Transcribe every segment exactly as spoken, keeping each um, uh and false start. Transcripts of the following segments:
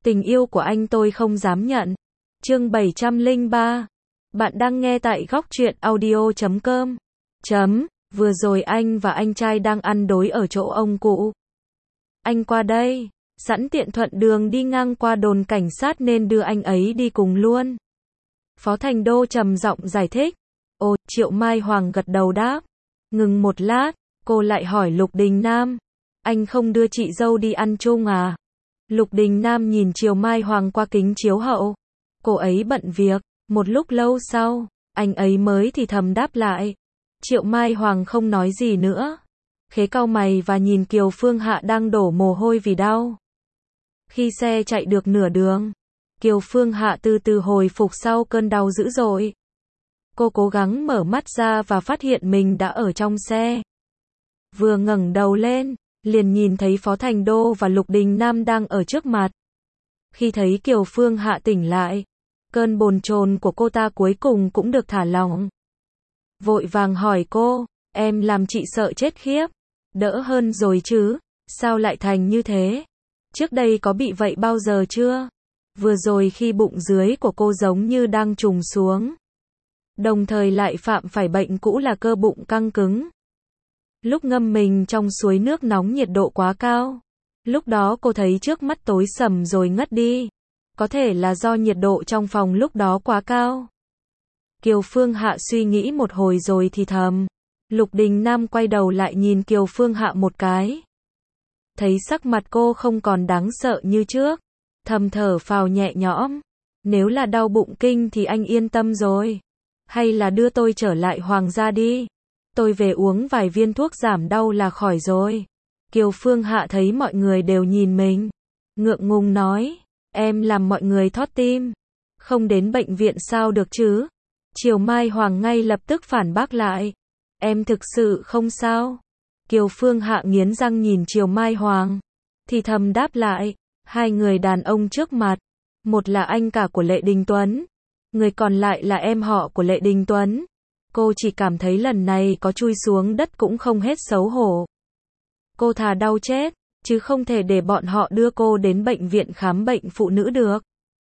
Tình yêu của anh tôi không dám nhận. Chương bảy trăm lẻ ba. Bạn đang nghe tại góc truyện audio chấm com. Chấm, vừa rồi anh và anh trai đang ăn đối ở chỗ ông cụ. Anh qua đây, sẵn tiện thuận đường đi ngang qua đồn cảnh sát nên đưa anh ấy đi cùng luôn. Phó Thành Đô trầm giọng giải thích. Ồ, Triệu Mai Hoàng gật đầu đáp. Ngừng một lát, cô lại hỏi Lục Đình Nam. Anh không đưa chị dâu đi ăn chung à? Lục Đình Nam nhìn Triệu Mai Hoàng qua kính chiếu hậu. Cô ấy bận việc. Một lúc lâu sau, anh ấy mới thì thầm đáp lại. Triệu Mai Hoàng không nói gì nữa. Khế cau mày và nhìn Kiều Phương Hạ đang đổ mồ hôi vì đau. Khi xe chạy được nửa đường, Kiều Phương Hạ từ từ hồi phục sau cơn đau dữ dội. Cô cố gắng mở mắt ra và phát hiện mình đã ở trong xe. Vừa ngẩng đầu lên, liền nhìn thấy Phó Thành Đô và Lục Đình Nam đang ở trước mặt. Khi thấy Kiều Phương Hạ tỉnh lại, cơn bồn chồn của cô ta cuối cùng cũng được thả lỏng. Vội vàng hỏi cô, em làm chị sợ chết khiếp. Đỡ hơn rồi chứ, sao lại thành như thế? Trước đây có bị vậy bao giờ chưa? Vừa rồi khi bụng dưới của cô giống như đang trùng xuống. Đồng thời lại phạm phải bệnh cũ là cơ bụng căng cứng. Lúc ngâm mình trong suối nước nóng nhiệt độ quá cao. Lúc đó cô thấy trước mắt tối sầm rồi ngất đi. Có thể là do nhiệt độ trong phòng lúc đó quá cao. Kiều Phương Hạ suy nghĩ một hồi rồi thì thầm. Lục Đình Nam quay đầu lại nhìn Kiều Phương Hạ một cái. Thấy sắc mặt cô không còn đáng sợ như trước. Thầm thở phào nhẹ nhõm. Nếu là đau bụng kinh thì anh yên tâm rồi. Hay là đưa tôi trở lại Hoàng gia đi. Tôi về uống vài viên thuốc giảm đau là khỏi rồi. Kiều Phương Hạ thấy mọi người đều nhìn mình. Ngượng ngùng nói. Em làm mọi người thót tim. Không đến bệnh viện sao được chứ? Triệu Mai Hoàng ngay lập tức phản bác lại. Em thực sự không sao. Kiều Phương Hạ nghiến răng nhìn Triệu Mai Hoàng. Thì thầm đáp lại. Hai người đàn ông trước mặt. Một là anh cả của Lệ Đình Tuấn. Người còn lại là em họ của Lệ Đình Tuấn. Cô chỉ cảm thấy lần này có chui xuống đất cũng không hết xấu hổ. Cô thà đau chết, chứ không thể để bọn họ đưa cô đến bệnh viện khám bệnh phụ nữ được.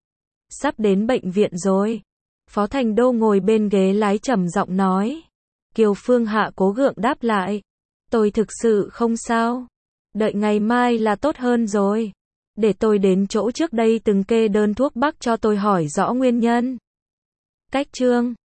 Sắp đến bệnh viện rồi. Phó Thành Đô ngồi bên ghế lái trầm giọng nói. Kiều Phương Hạ cố gượng đáp lại. Tôi thực sự không sao. Đợi ngày mai là tốt hơn rồi. Để tôi đến chỗ trước đây từng kê đơn thuốc bắc cho tôi hỏi rõ nguyên nhân. Cách chương